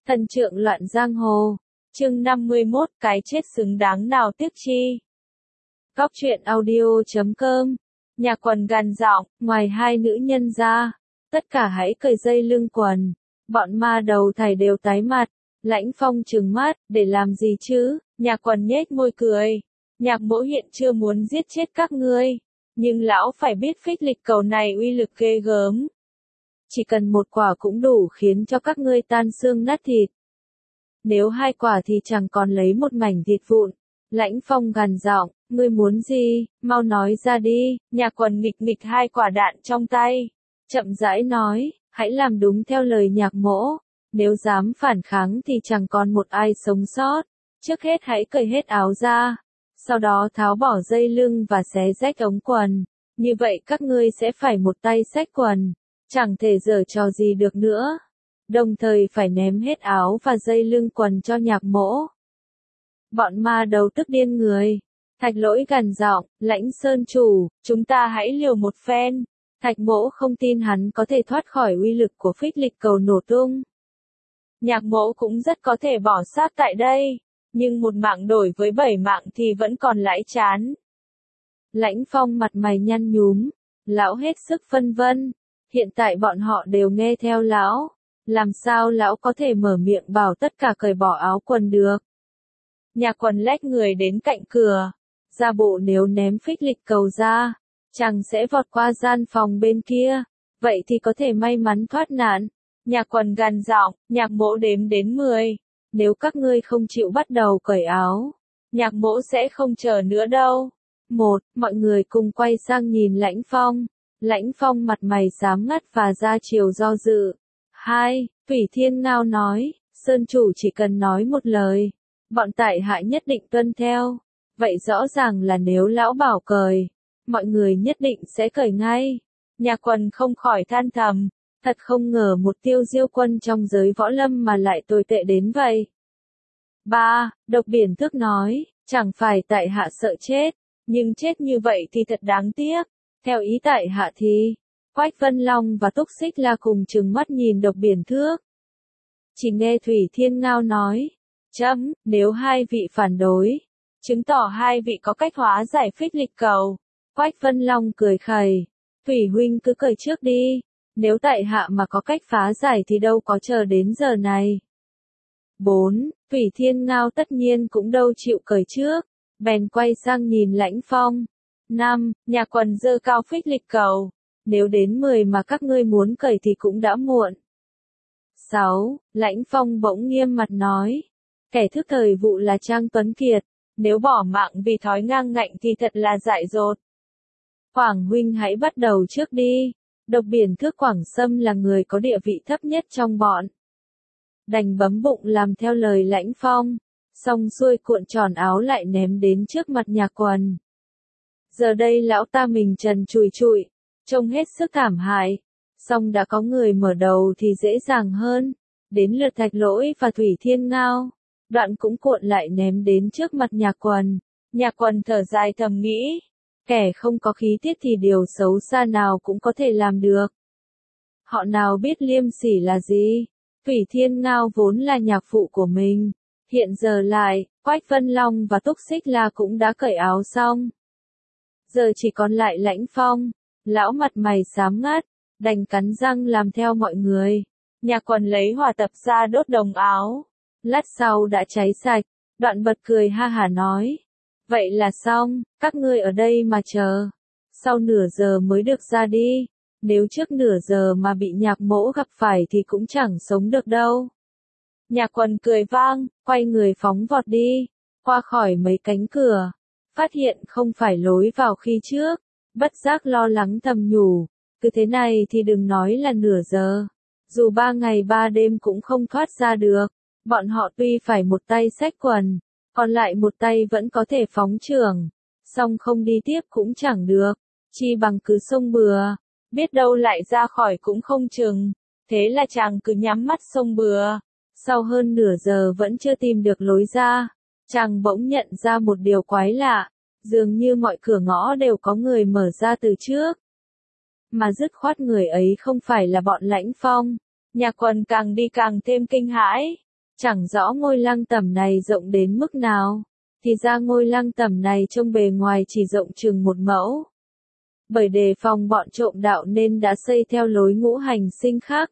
Thần trượng loạn giang hồ. Chương 51, cái chết xứng đáng nào tiếc chi. Góc truyện audio.com. Nhà quần gằn giọng, ngoài hai nữ nhân ra, tất cả hãy cởi dây lưng quần. Bọn ma đầu thầy đều tái mặt. Lãnh Phong trừng mắt, để làm gì chứ? Nhà quần nhếch môi cười. Nhạc Mỗ hiện chưa muốn giết chết các ngươi, nhưng lão phải biết phích lịch cầu này uy lực ghê gớm. Chỉ cần một quả cũng đủ khiến cho các ngươi tan xương nát thịt. Nếu hai quả thì chẳng còn lấy một mảnh thịt vụn. Lãnh Phong gằn giọng, ngươi muốn gì, mau nói ra đi. Nhà quần nghịch nghịch hai quả đạn trong tay, chậm rãi nói, hãy làm đúng theo lời Nhạc Mỗ. Nếu dám phản kháng thì chẳng còn một ai sống sót. Trước hết hãy cởi hết áo ra, sau đó tháo bỏ dây lưng và xé rách ống quần. Như vậy các ngươi sẽ phải một tay xách quần, chẳng thể giở trò gì được nữa. Đồng thời phải ném hết áo và dây lưng quần cho Nhạc Mỗ. Bọn ma đầu tức điên người. Thạch Lỗi gằn giọng, Lãnh Sơn chủ, chúng ta hãy liều một phen. Thạch Mỗ không tin hắn có thể thoát khỏi uy lực của phích lịch cầu nổ tung. Nhạc Mỗ cũng rất có thể bỏ xác tại đây, nhưng một mạng đổi với 7 mạng thì vẫn còn lãi chán. Lãnh Phong mặt mày nhăn nhúm, lão hết sức phân vân. Hiện tại bọn họ đều nghe theo lão, làm sao lão có thể mở miệng bảo tất cả cởi bỏ áo quần được. Nhạc quần lách người đến cạnh cửa, ra bộ nếu ném phích lịch cầu ra, chàng sẽ vọt qua gian phòng bên kia, vậy thì có thể may mắn thoát nạn. Nhạc quần gằn giọng, Nhạc Mỗ đếm đến 10, nếu các ngươi không chịu bắt đầu cởi áo, Nhạc Mỗ sẽ không chờ nữa đâu. 1. Mọi người cùng quay sang nhìn Lãnh Phong. Lãnh Phong mặt mày xám ngắt và ra chiều do dự. 2. Thủy Thiên Ngao nói, Sơn chủ chỉ cần nói một lời, bọn tại hạ nhất định tuân theo. Vậy rõ ràng là nếu lão bảo cởi, mọi người nhất định sẽ cởi ngay. Nhà quần không khỏi than thầm, thật không ngờ một Tiêu Diêu quân trong giới võ lâm mà lại tồi tệ đến vậy. 3. Độc Biển Thước nói, chẳng phải tại hạ sợ chết, nhưng chết như vậy thì thật đáng tiếc. Theo ý tại hạ thì, Quách Vân Long và Túc Xích La cùng trừng mắt nhìn Độc Biển Thước. Chỉ nghe Thủy Thiên Ngao nói, nếu hai vị phản đối, chứng tỏ hai vị có cách hóa giải phích lịch cầu. Quách Vân Long cười khẩy, Thủy huynh cứ cởi trước đi, nếu tại hạ mà có cách phá giải thì đâu có chờ đến giờ này. 4. Thủy Thiên Ngao tất nhiên cũng đâu chịu cởi trước, bèn quay sang nhìn Lãnh Phong. 5. Nhà quần giơ cao phích lịch cầu, nếu đến 10 mà các ngươi muốn cởi thì cũng đã muộn. 6. Lãnh Phong bỗng nghiêm mặt nói, kẻ thức thời vụ là Trang Tuấn Kiệt, nếu bỏ mạng vì thói ngang ngạnh thì thật là dại dột. Quảng huynh hãy bắt đầu trước đi. Độc Biển Thước Quảng Sâm là người có địa vị thấp nhất trong bọn. Đành bấm bụng làm theo lời Lãnh Phong, xong xuôi cuộn tròn áo lại ném đến trước mặt Nhà quần. Giờ đây lão ta mình trần trụi trụi, trông hết sức thảm hại. Xong đã có người mở đầu thì dễ dàng hơn. Đến lượt Thạch Lỗi và Thủy Thiên Ngao, đoạn cũng cuộn lại ném đến trước mặt Nhà quần. Nhà quần thở dài thầm nghĩ, kẻ không có khí tiết thì điều xấu xa nào cũng có thể làm được. Họ nào biết liêm sỉ là gì. Thủy Thiên Ngao vốn là nhạc phụ của mình, hiện giờ lại, Quách Vân Long và Túc Xích La cũng đã cởi áo xong. Giờ chỉ còn lại Lãnh Phong, lão mặt mày xám ngắt, đành cắn răng làm theo mọi người. Nhà quần lấy hỏa tập ra đốt đồng áo, lát sau đã cháy sạch, đoạn bật cười ha hả nói, vậy là xong, các ngươi ở đây mà chờ, sau nửa giờ mới được ra đi, nếu trước nửa giờ mà bị Nhạc Mỗ gặp phải thì cũng chẳng sống được đâu. Nhà quần cười vang, quay người phóng vọt đi, qua khỏi mấy cánh cửa, phát hiện không phải lối vào khi trước, bất giác lo lắng thầm nhủ, cứ thế này thì đừng nói là nửa giờ, dù 3 ngày 3 đêm cũng không thoát ra được. Bọn họ tuy phải một tay xách quần, còn lại một tay vẫn có thể phóng chưởng, song không đi tiếp cũng chẳng được, chi bằng cứ xông bừa, biết đâu lại ra khỏi cũng không chừng. Thế là chàng cứ nhắm mắt xông bừa. Sau hơn nửa giờ vẫn chưa tìm được lối ra, chàng bỗng nhận ra một điều quái lạ, dường như mọi cửa ngõ đều có người mở ra từ trước. Mà dứt khoát người ấy không phải là bọn Lãnh Phong. Nhà quần càng đi càng thêm kinh hãi, Chẳng rõ ngôi lăng tẩm này rộng đến mức nào, thì ra ngôi lăng tẩm này trông bề ngoài chỉ rộng chừng 1 mẫu. Bởi đề phòng bọn trộm đạo nên đã xây theo lối ngũ hành sinh khác.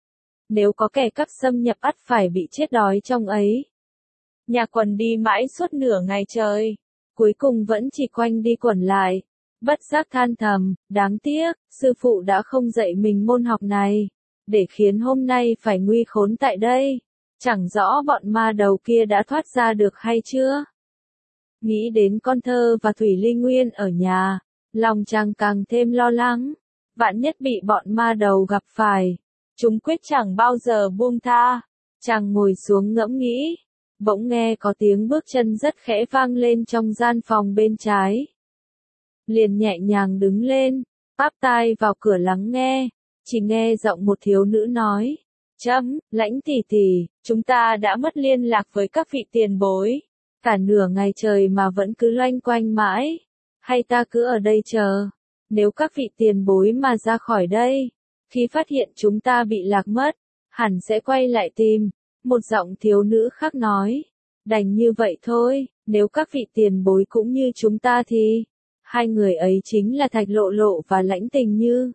Nếu có kẻ cắp xâm nhập ắt phải bị chết đói trong ấy. Nhà Quần đi mãi suốt nửa ngày trời, cuối cùng vẫn chỉ quanh đi quẩn lại, bất giác than thầm, đáng tiếc, sư phụ đã không dạy mình môn học này, để khiến hôm nay phải nguy khốn tại đây. Chẳng rõ bọn ma đầu kia đã thoát ra được hay chưa. Nghĩ đến con thơ và Thủy Ly Nguyên ở nhà, lòng chàng càng thêm lo lắng. Vạn nhất bị bọn ma đầu gặp phải, chúng quyết chẳng bao giờ buông tha. Chàng ngồi xuống ngẫm nghĩ, bỗng nghe có tiếng bước chân rất khẽ vang lên trong gian phòng bên trái. Liền nhẹ nhàng đứng lên, áp tai vào cửa lắng nghe, chỉ nghe giọng một thiếu nữ nói. Lãnh tỷ tỷ, chúng ta đã mất liên lạc với các vị tiền bối. Cả nửa ngày trời mà vẫn cứ loanh quanh mãi. Hay ta cứ ở đây chờ. Nếu các vị tiền bối mà ra khỏi đây, khi phát hiện chúng ta bị lạc mất, hẳn sẽ quay lại tìm. Một giọng thiếu nữ khác nói. Đành như vậy thôi, nếu các vị tiền bối cũng như chúng ta thì, hai người ấy chính là Thạch Lộ Lộ và Lãnh Tình Như.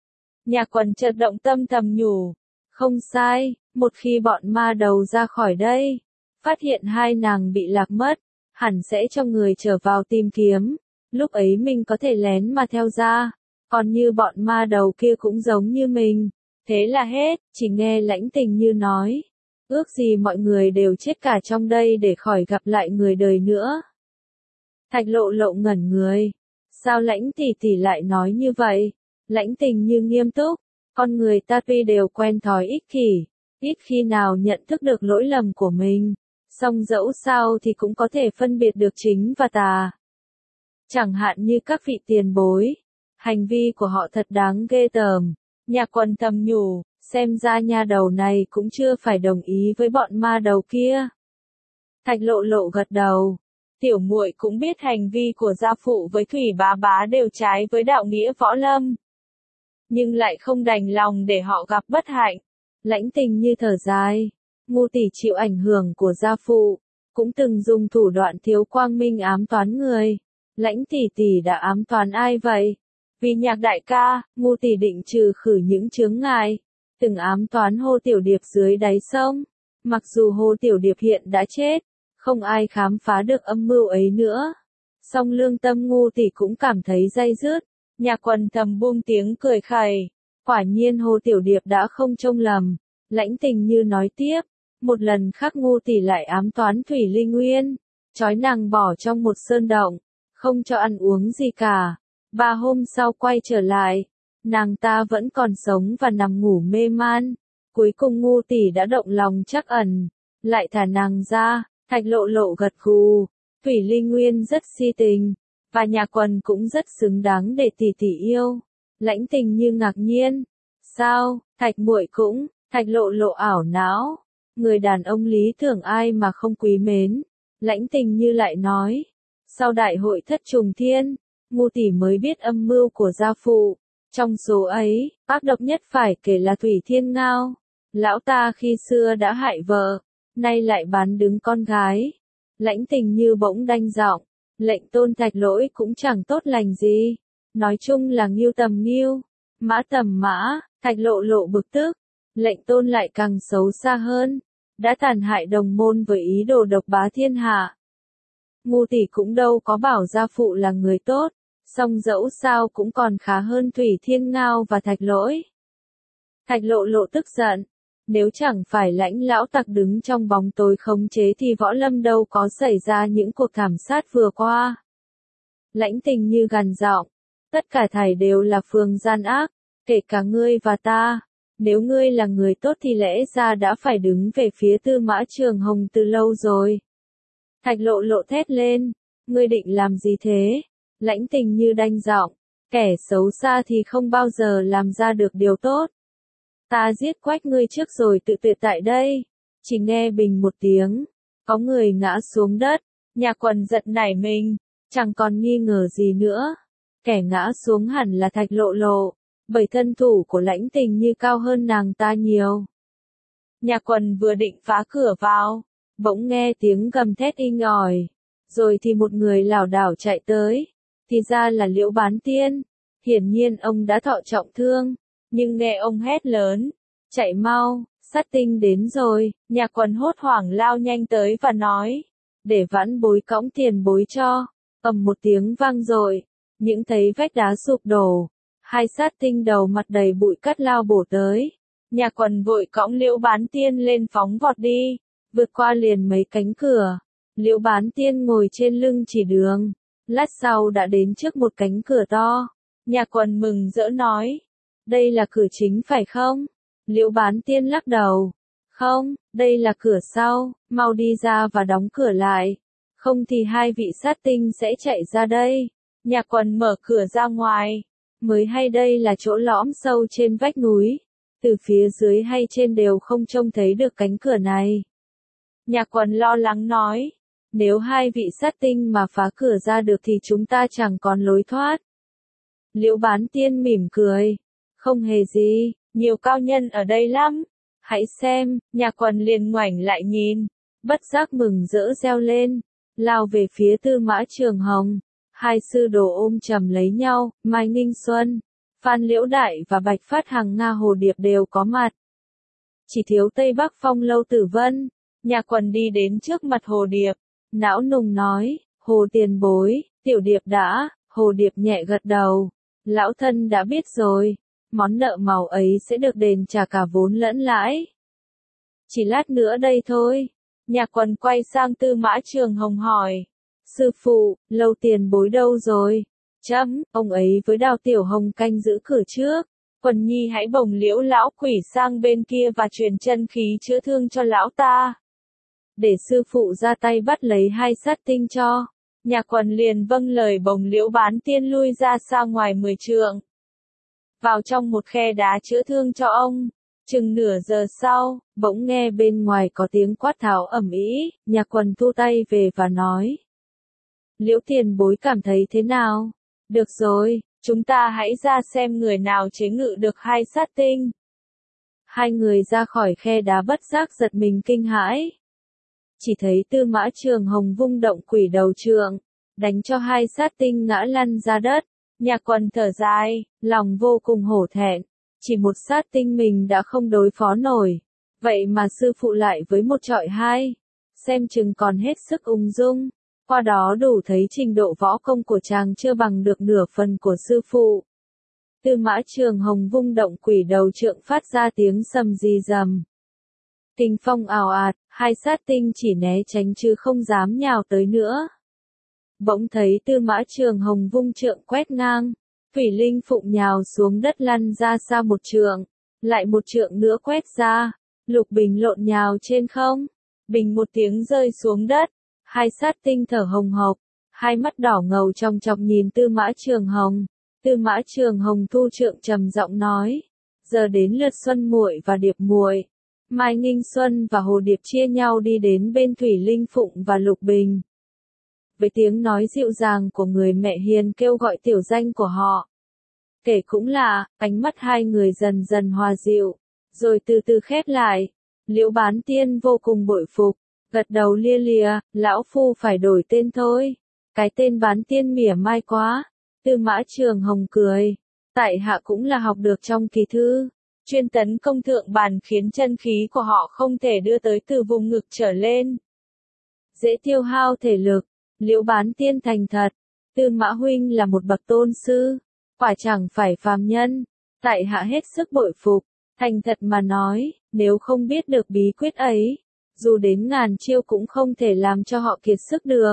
Nhà Quần chợt động tâm thầm nhủ. Không sai, một khi bọn ma đầu ra khỏi đây, phát hiện hai nàng bị lạc mất, hẳn sẽ cho người trở vào tìm kiếm, lúc ấy mình có thể lén mà theo ra, còn như bọn ma đầu kia cũng giống như mình, thế là hết. Chỉ nghe Lãnh Tình Như nói, ước gì mọi người đều chết cả trong đây để khỏi gặp lại người đời nữa. Thạch Lộ Lộ ngẩn người, sao Lãnh tỷ tỷ lại nói như vậy? Lãnh Tình Như nghiêm túc. Con người ta tuy đều quen thói ích kỷ, ít khi nào nhận thức được lỗi lầm của mình, song dẫu sao thì cũng có thể phân biệt được chính và tà. Chẳng hạn như các vị tiền bối, hành vi của họ thật đáng ghê tởm. Nhà Quần thầm nhủ, xem ra nhà đầu này cũng chưa phải đồng ý với bọn ma đầu kia. Thạch Lộ Lộ gật đầu, tiểu muội cũng biết hành vi của gia phụ với Thủy bá bá đều trái với đạo nghĩa võ lâm, nhưng lại không đành lòng để họ gặp bất hạnh. Lãnh Tình Như thở dài, ngu tỷ chịu ảnh hưởng của gia phụ, cũng từng dùng thủ đoạn thiếu quang minh ám toán người. Lãnh tỷ tỷ đã ám toán ai vậy? Vì Nhạc đại ca, ngu tỷ định trừ khử những chướng ngại, từng ám toán Hồ Tiểu Điệp dưới đáy sông. Mặc dù Hồ Tiểu Điệp hiện đã chết, không ai khám phá được âm mưu ấy nữa. Song lương tâm ngu tỷ cũng cảm thấy day dứt. Nhà Quần thầm buông tiếng cười khẩy, quả nhiên Hồ Tiểu Điệp đã không trông lầm. Lãnh Tình Như nói tiếp, một lần khác ngu tỷ lại ám toán Thủy Ly Nguyên, trói nàng bỏ trong một sơn động, không cho ăn uống gì cả. 3 hôm sau quay trở lại, nàng ta vẫn còn sống và nằm ngủ mê man. Cuối cùng ngu tỷ đã động lòng trắc ẩn, lại thả nàng ra. Thạch Lộ Lộ gật gù, Thủy Ly Nguyên rất si tình, và Nhà Quần cũng rất xứng đáng để tỷ tỷ yêu. Lãnh Tình Như ngạc nhiên, sao, Thạch muội cũng? Thạch Lộ Lộ ảo não, người đàn ông lý tưởng ai mà không quý mến. Lãnh Tình Như lại nói, sau đại hội Thất Trùng Thiên, ngu tỷ mới biết âm mưu của gia phụ. Trong số ấy, ác độc nhất phải kể là Thủy Thiên Ngao. Lão ta khi xưa đã hại vợ, nay lại bán đứng con gái. Lãnh Tình Như bỗng đanh giọng, lệnh tôn Thạch lỗi cũng chẳng tốt lành gì. Nói chung là nghiêu tầm nghiêu, mã tầm mã. Thạch Lộ Lộ bực tức, lệnh tôn lại càng xấu xa hơn, đã tàn hại đồng môn với ý đồ độc bá thiên hạ. Ngu tỷ cũng đâu có bảo gia phụ là người tốt, song dẫu sao cũng còn khá hơn Thủy Thiên Ngao và Thạch lỗi. Thạch Lộ Lộ tức giận, nếu chẳng phải Lãnh lão tặc đứng trong bóng tối khống chế thì võ lâm đâu có xảy ra những cuộc thảm sát vừa qua. Lãnh Tình Như gằn giọng, tất cả thảy đều là phương gian ác, kể cả ngươi và ta. Nếu ngươi là người tốt thì lẽ ra đã phải đứng về phía Tư Mã Trường Hồng từ lâu rồi. Thạch Lộ Lộ thét lên, ngươi định làm gì thế? Lãnh Tình Như đanh giọng, kẻ xấu xa thì không bao giờ làm ra được điều tốt. Ta giết quách ngươi trước rồi tự tuyệt tại đây. Chỉ nghe bình một tiếng, có người ngã xuống đất. Nhà Quần giật nảy mình, chẳng còn nghi ngờ gì nữa. Kẻ ngã xuống hẳn là Thạch Lộ Lộ, bởi thân thủ của Lãnh Tình Như cao hơn nàng ta nhiều. Nhà Quần vừa định phá cửa vào, bỗng nghe tiếng gầm thét inh ỏi, rồi thì một người lảo đảo chạy tới, thì ra là Liễu Bán Tiên. Hiển nhiên ông đã thọ trọng thương, nhưng nghe ông hét lớn, chạy mau, sát tinh đến rồi. Nhà Quần hốt hoảng lao nhanh tới và nói, để vãn bối cõng tiền bối cho. Ầm một tiếng vang dội, những thấy vách đá sụp đổ, hai sát tinh đầu mặt đầy bụi cát lao bổ tới. Nhà Quần vội cõng Liễu Bán Tiên lên phóng vọt đi, vượt qua liền mấy cánh cửa. Liễu Bán Tiên ngồi trên lưng chỉ đường, lát sau đã đến trước một cánh cửa to. Nhà Quần mừng rỡ nói, đây là cửa chính phải không? Liễu Bán Tiên lắc đầu, không, đây là cửa sau, mau đi ra và đóng cửa lại, không thì hai vị sát tinh sẽ chạy ra đây. Nhà Quần mở cửa ra ngoài, mới hay đây là chỗ lõm sâu trên vách núi, từ phía dưới hay trên đều không trông thấy được cánh cửa này. Nhà Quần lo lắng nói, nếu hai vị sát tinh mà phá cửa ra được thì chúng ta chẳng còn lối thoát. Liễu Bán Tiên mỉm cười, không hề gì, nhiều cao nhân ở đây lắm, hãy xem. Nhà Quần liền ngoảnh lại nhìn, bất giác mừng rỡ reo lên, lao về phía Tư Mã Trường Hồng. Hai sư đồ ôm chầm lấy nhau, Mai Nghinh Xuân, Phan Liễu Đại và Bạch Phát Hằng Nga Hồ Điệp đều có mặt. Chỉ thiếu Tây Bắc Phong Lâu Tử Vân. Nhà Quần đi đến trước mặt Hồ Điệp, não nùng nói, Hồ tiền bối, tiểu điệp đã. Hồ Điệp nhẹ gật đầu, lão thân đã biết rồi, món nợ màu ấy sẽ được đền trả cả vốn lẫn lãi. Chỉ lát nữa đây thôi. Nhà Quần quay sang Tư Mã Trường Hồng hỏi, sư phụ, Lâu tiền bối đâu rồi? Chấm, ông ấy với Đào Tiểu Hồng canh giữ cửa trước. Quần nhi hãy bồng Liễu lão quỷ sang bên kia và truyền chân khí chữa thương cho lão ta, để sư phụ ra tay bắt lấy hai sát tinh cho. Nhà Quần liền vâng lời bồng Liễu Bán Tiên lui ra xa ngoài 10 trượng, vào trong một khe đá chữa thương cho ông. Chừng nửa giờ sau, bỗng nghe bên ngoài có tiếng quát tháo ầm ĩ. Nhà Quần thu tay về và nói, Liễu tiền bối cảm thấy thế nào? Được rồi, chúng ta hãy ra xem người nào chế ngự được hai sát tinh. Hai người ra khỏi khe đá bất giác giật mình kinh hãi. Chỉ thấy Tư Mã Trường Hồng vung động quỷ đầu trượng, đánh cho hai sát tinh ngã lăn ra đất. Nhà Quần thở dài, lòng vô cùng hổ thẹn, chỉ một sát tinh mình đã không đối phó nổi, vậy mà sư phụ lại với một trọi hai, xem chừng còn hết sức ung dung. Qua đó đủ thấy trình độ võ công của chàng chưa bằng được nửa phần của sư phụ. Tư Mã Trường Hồng vung động quỷ đầu trượng phát ra tiếng sầm rì rầm. Kình phong ào ạt, hai sát tinh chỉ né tránh chứ không dám nhào tới nữa. Bỗng thấy Tư Mã Trường Hồng vung trượng quét ngang, Thủy Linh Phụng nhào xuống đất lăn ra xa một trượng, lại một trượng nữa quét ra, Lục Bình lộn nhào trên không, bình một tiếng rơi xuống đất. Hai sát tinh thở hồng hộc, hai mắt đỏ ngầu trong chọc nhìn Tư Mã Trường Hồng. Tư Mã Trường Hồng thu trượng trầm giọng nói, giờ đến lượt Xuân muội và Điệp muội. Mai Nghinh Xuân và Hồ Điệp chia nhau đi đến bên Thủy Linh Phụng và Lục Bình. Với tiếng nói dịu dàng của người mẹ hiền kêu gọi tiểu danh của họ. Kể cũng lạ, ánh mắt hai người dần dần hòa dịu, rồi từ từ khép lại. Liễu Bán Tiên vô cùng bội phục, gật đầu lia lịa, lão phu phải đổi tên thôi. Cái tên Bán Tiên mỉa mai quá. Tư Mã Trường Hồng cười, tại hạ cũng là học được trong kỳ thư, chuyên tấn công thượng bàn khiến chân khí của họ không thể đưa tới từ vùng ngực trở lên, dễ tiêu hao thể lực. Liễu Bán Tiên thành thật, Tư Mã huynh là một bậc tôn sư, quả chẳng phải phàm nhân, tại hạ hết sức bội phục. Thành thật mà nói, nếu không biết được bí quyết ấy, dù đến ngàn chiêu cũng không thể làm cho họ kiệt sức được.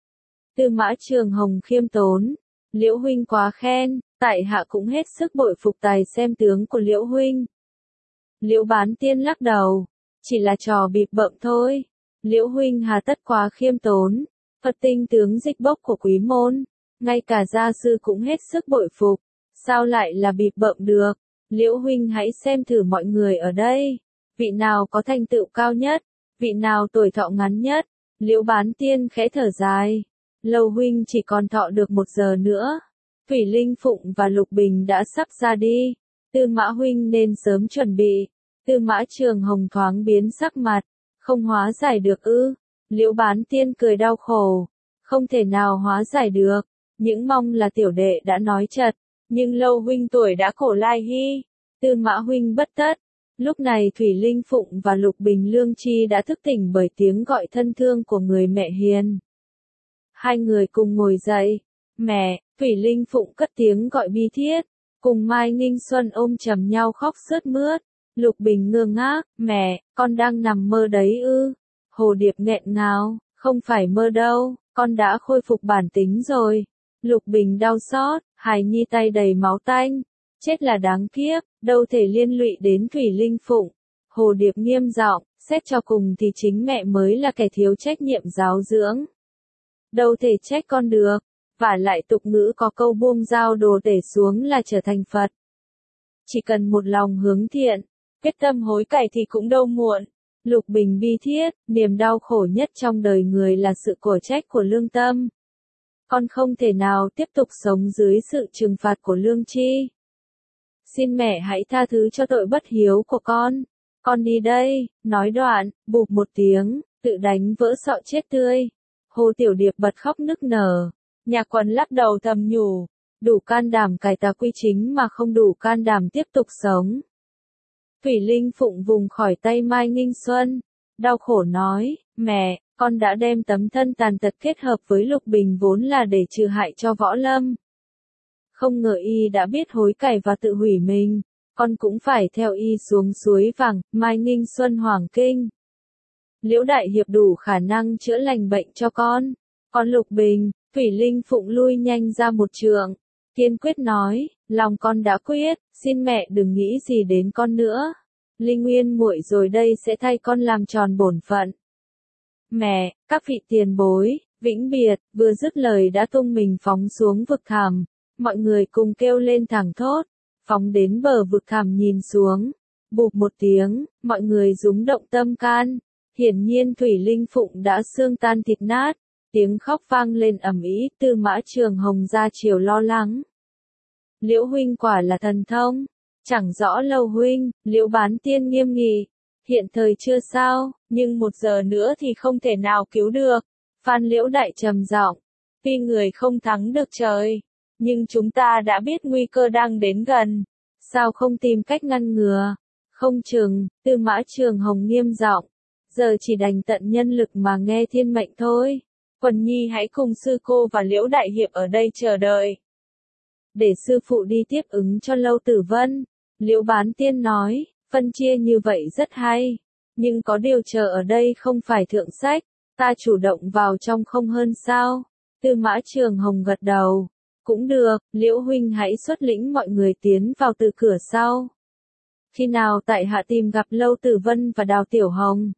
Tư Mã Trường Hồng khiêm tốn, Liễu huynh quá khen, tại hạ cũng hết sức bội phục tài xem tướng của Liễu huynh. Liễu Bán Tiên lắc đầu, chỉ là trò bịp bợm thôi. Liễu huynh hà tất quá khiêm tốn, Phật tinh tướng dịch bốc của quý môn, ngay cả gia sư cũng hết sức bội phục, sao lại là bịp bợm được? Liễu huynh hãy xem thử mọi người ở đây, vị nào có thành tựu cao nhất, vị nào tuổi thọ ngắn nhất. Liễu Bán Tiên khẽ thở dài, Lâu huynh chỉ còn thọ được 1 giờ nữa. Thủy Linh Phụng và Lục Bình đã sắp ra đi, Tư Mã huynh nên sớm chuẩn bị. Tư Mã Trường Hồng thoáng biến sắc mặt, không hóa giải được ư? Liễu Bán Tiên cười đau khổ, không thể nào hóa giải được, những mong là tiểu đệ đã nói chật, nhưng Lâu huynh tuổi đã cổ lai hy, Tư Mã huynh bất tất. Lúc này Thủy Linh Phụng và Lục Bình Lương Chi đã thức tỉnh bởi tiếng gọi thân thương của người mẹ hiền. Hai người cùng ngồi dậy, mẹ, Thủy Linh Phụng cất tiếng gọi bi thiết, cùng Mai Ninh Xuân ôm chầm nhau khóc sướt mướt. Lục Bình ngơ ngác, mẹ, con đang nằm mơ đấy ư? Hồ Điệp nghẹn ngào, không phải mơ đâu, con đã khôi phục bản tính rồi. Lục Bình đau xót, hài nhi tay đầy máu tanh, chết là đáng tiếc, đâu thể liên lụy đến Thủy Linh Phụng. Hồ Điệp nghiêm giọng, xét cho cùng thì chính mẹ mới là kẻ thiếu trách nhiệm giáo dưỡng. Đâu thể trách con được, vả lại tục ngữ có câu buông dao đồ tể xuống là trở thành Phật. Chỉ cần một lòng hướng thiện, quyết tâm hối cải thì cũng đâu muộn. Lục Bình bi thiết, niềm đau khổ nhất trong đời người là sự cổ trách của lương tâm. Con không thể nào tiếp tục sống dưới sự trừng phạt của lương tri. Xin mẹ hãy tha thứ cho tội bất hiếu của con đi đây, nói đoạn, bụp một tiếng, tự đánh vỡ sọ chết tươi. Hồ Tiểu Điệp bật khóc nức nở, Nhạc Quần lắc đầu thầm nhủ, đủ can đảm cải tà quy chính mà không đủ can đảm tiếp tục sống. Thủy Linh Phụng vùng khỏi tay Mai Ninh Xuân, đau khổ nói, mẹ, con đã đem tấm thân tàn tật kết hợp với Lục Bình vốn là để trừ hại cho Võ Lâm. Không ngờ y đã biết hối cải và tự hủy mình, con cũng phải theo y xuống suối vàng. Mai Ninh Xuân hoảng kinh. Liễu Đại Hiệp đủ khả năng chữa lành bệnh cho con. Còn Lục Bình, Thủy Linh Phụng lui nhanh ra một trượng, kiên quyết nói, lòng con đã quyết, xin mẹ đừng nghĩ gì đến con nữa. Linh Nguyên muội rồi đây sẽ thay con làm tròn bổn phận. Mẹ, các vị tiền bối, vĩnh biệt, vừa dứt lời đã tung mình phóng xuống vực thẳm, mọi người cùng kêu lên thẳng thốt, phóng đến bờ vực thẳm nhìn xuống, bụp một tiếng, mọi người rúng động tâm can, hiển nhiên Thủy Linh Phụng đã xương tan thịt nát, tiếng khóc vang lên ầm ĩ. Tư Mã Trường Hồng ra chiều lo lắng. Liễu huynh quả là thần thông, chẳng rõ Lâu huynh. Liễu Bán Tiên nghiêm nghị, hiện thời chưa sao, nhưng 1 giờ nữa thì không thể nào cứu được. Phan Liễu Đại trầm giọng, tuy người không thắng được trời, nhưng chúng ta đã biết nguy cơ đang đến gần, sao không tìm cách ngăn ngừa? Không chừng, Tư Mã Trường Hồng nghiêm giọng, giờ chỉ đành tận nhân lực mà nghe thiên mệnh thôi. Quần nhi hãy cùng sư cô và Liễu Đại Hiệp ở đây chờ đợi, để sư phụ đi tiếp ứng cho Lâu Tử Vân. Liễu Bán Tiên nói, phân chia như vậy rất hay, nhưng có điều chờ ở đây không phải thượng sách, ta chủ động vào trong không hơn sao? Tư Mã Trường Hồng gật đầu, cũng được, Liễu huynh hãy xuất lĩnh mọi người tiến vào từ cửa sau. Khi nào tại hạ tìm gặp Lâu Tử Vân và Đào Tiểu Hồng,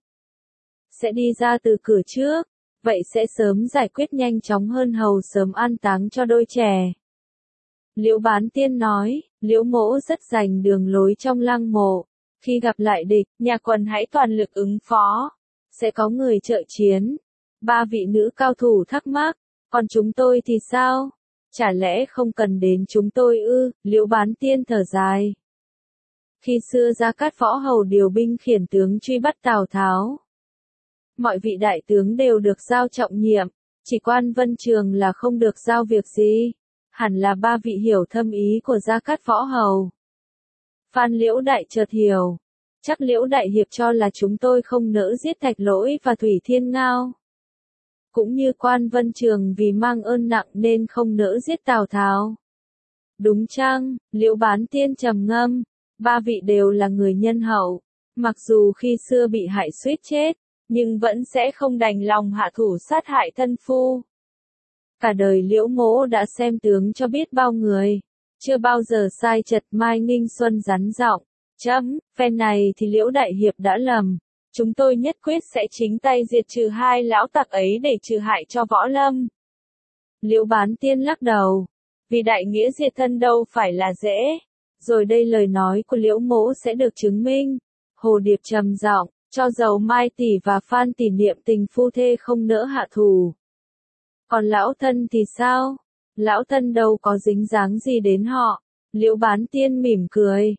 sẽ đi ra từ cửa trước, vậy sẽ sớm giải quyết nhanh chóng hơn hầu sớm an táng cho đôi trẻ. Liễu Bán Tiên nói, Liễu mỗ rất rành đường lối trong lăng mộ, khi gặp lại địch, Nhà Quần hãy toàn lực ứng phó, sẽ có người trợ chiến. 3 vị nữ cao thủ thắc mắc, còn chúng tôi thì sao? Chả lẽ không cần đến chúng tôi ư? Liễu Bán Tiên thở dài. Khi xưa Gia Cát Võ Hầu điều binh khiển tướng truy bắt Tào Tháo, mọi vị đại tướng đều được giao trọng nhiệm, chỉ Quan Vân Trường là không được giao việc gì. Hẳn là 3 vị hiểu thâm ý của Gia Cát Võ Hầu. Phan Liễu Đại chợt hiểu, chắc Liễu Đại Hiệp cho là chúng tôi không nỡ giết Thạch Lỗi và Thủy Thiên Ngao. Cũng như Quan Vân Trường vì mang ơn nặng nên không nỡ giết Tào Tháo. Đúng chăng? Liễu Bán Tiên trầm ngâm, 3 vị đều là người nhân hậu, mặc dù khi xưa bị hại suýt chết, nhưng vẫn sẽ không đành lòng hạ thủ sát hại thân phu. Cả đời Liễu mỗ đã xem tướng cho biết bao người, chưa bao giờ sai chật. Mai Ninh Xuân rắn giọng, chấm, phen này thì Liễu Đại Hiệp đã lầm, chúng tôi nhất quyết sẽ chính tay diệt trừ 2 lão tặc ấy để trừ hại cho Võ Lâm. Liễu Bán Tiên lắc đầu, vì đại nghĩa diệt thân đâu phải là dễ, rồi đây lời nói của Liễu mỗ sẽ được chứng minh. Hồ Điệp trầm giọng, cho dầu Mai tỷ và Phan tỷ niệm tình phu thê không nỡ hạ thủ. Còn lão thân thì sao? Lão thân đâu có dính dáng gì đến họ. Liễu Bán Tiên mỉm cười,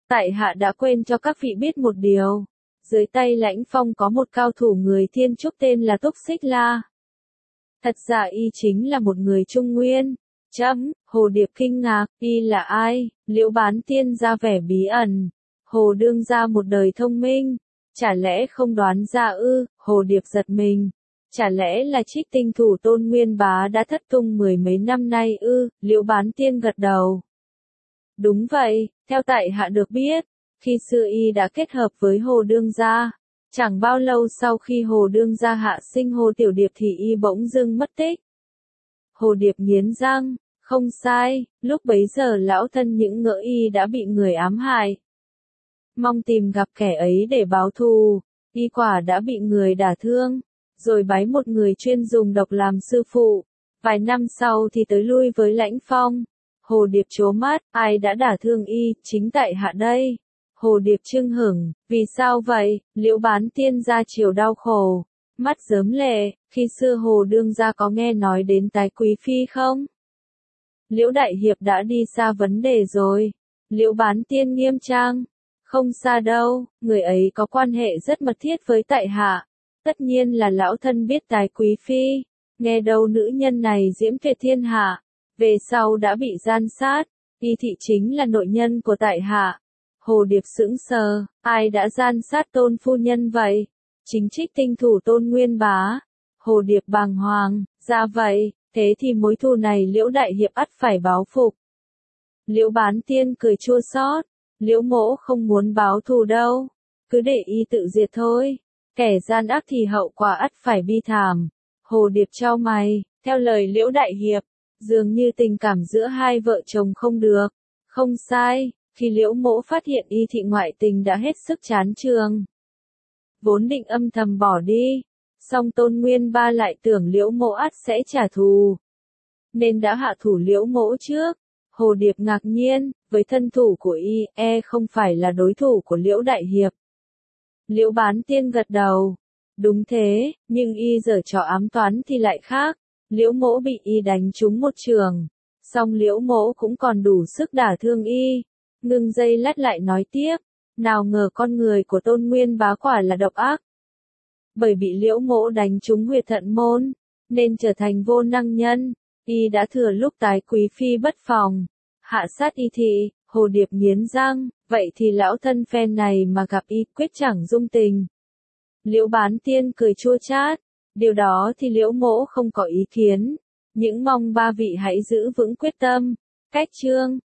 Tại hạ đã quên cho các vị biết một điều. Dưới tay Lãnh Phong có một cao thủ người Thiên Trúc tên là Túc Xích La. Thật ra y chính là một người Trung Nguyên. Chấm, Hồ Điệp kinh ngạc, y là ai? Liễu Bán Tiên ra vẻ bí ẩn. Hồ đương gia một đời thông minh. Chả lẽ không đoán ra ư? Hồ Điệp giật mình. Chả lẽ là Trích Tinh thủ Tôn Nguyên Bá đã thất tung mười mấy năm nay ư? Liễu Bán Tiên gật đầu. Đúng vậy, theo tại hạ được biết, khi xưa y đã kết hợp với Hồ đương gia. Chẳng bao lâu sau khi Hồ đương gia hạ sinh Hồ Tiểu Điệp thì y bỗng dưng mất tích. Hồ Điệp nghiến răng, không sai, lúc bấy giờ lão thân những ngỡ y đã bị người ám hại. Mong tìm gặp kẻ ấy để báo thù, y quả đã bị người đả thương, rồi bái một người chuyên dùng độc làm sư phụ. Vài năm sau thì tới lui với Lãnh Phong. Hồ Điệp trố mắt, ai đã đả thương y, chính tại hạ đây. Hồ Điệp chưng hửng, vì sao vậy? Liễu Bán Tiên ra chiều đau khổ, mắt rớm lệ, khi xưa Hồ đương gia có nghe nói đến Tái Quý Phi không? Liễu Đại Hiệp đã đi xa vấn đề rồi. Liễu Bán Tiên nghiêm trang, không xa đâu, người ấy có quan hệ rất mật thiết với tại hạ. Tất nhiên là lão thân biết Tái Quý Phi, nghe đâu nữ nhân này diễm tuyệt thiên hạ, về sau đã bị gian sát, y thị chính là nội nhân của tại hạ. Hồ Điệp sững sờ, ai đã gian sát Tôn phu nhân vậy? Chính Trích Tinh thủ Tôn Nguyên Bá. Hồ Điệp bàng hoàng, ra vậy, thế thì mối thù này Liễu Đại Hiệp ắt phải báo phục. Liễu Bán Tiên cười chua xót, Liễu mỗ không muốn báo thù đâu, cứ để y tự diệt thôi, kẻ gian ác thì hậu quả ắt phải bi thảm. Hồ Điệp chau mày, theo lời Liễu Đại Hiệp, dường như tình cảm giữa hai vợ chồng không được. Không sai, khi Liễu mỗ phát hiện y thị ngoại tình đã hết sức chán chường, vốn định âm thầm bỏ đi, song Tôn Nguyên Ba lại tưởng Liễu mỗ ắt sẽ trả thù, nên đã hạ thủ Liễu mỗ trước. Hồ Điệp ngạc nhiên, với thân thủ của y, không phải là đối thủ của Liễu Đại Hiệp. Liễu Bán Tiên gật đầu. Đúng thế, nhưng y giở trò ám toán thì lại khác. Liễu mỗ bị y đánh trúng một trường, song Liễu mỗ cũng còn đủ sức đả thương y. Ngưng giây lát lại nói tiếp, nào ngờ con người của Tôn Nguyên Bá quả là độc ác. Bởi bị Liễu mỗ đánh trúng huyệt thận môn, nên trở thành vô năng nhân. Y đã thừa lúc Tái Quý Phi bất phòng, hạ sát y thị. Hồ Điệp nghiến răng, vậy thì lão thân phen này mà gặp y quyết chẳng dung tình. Liễu Bán Tiên cười chua chát, điều đó thì Liễu mỗ không có ý kiến, những mong ba vị hãy giữ vững quyết tâm. Cách chương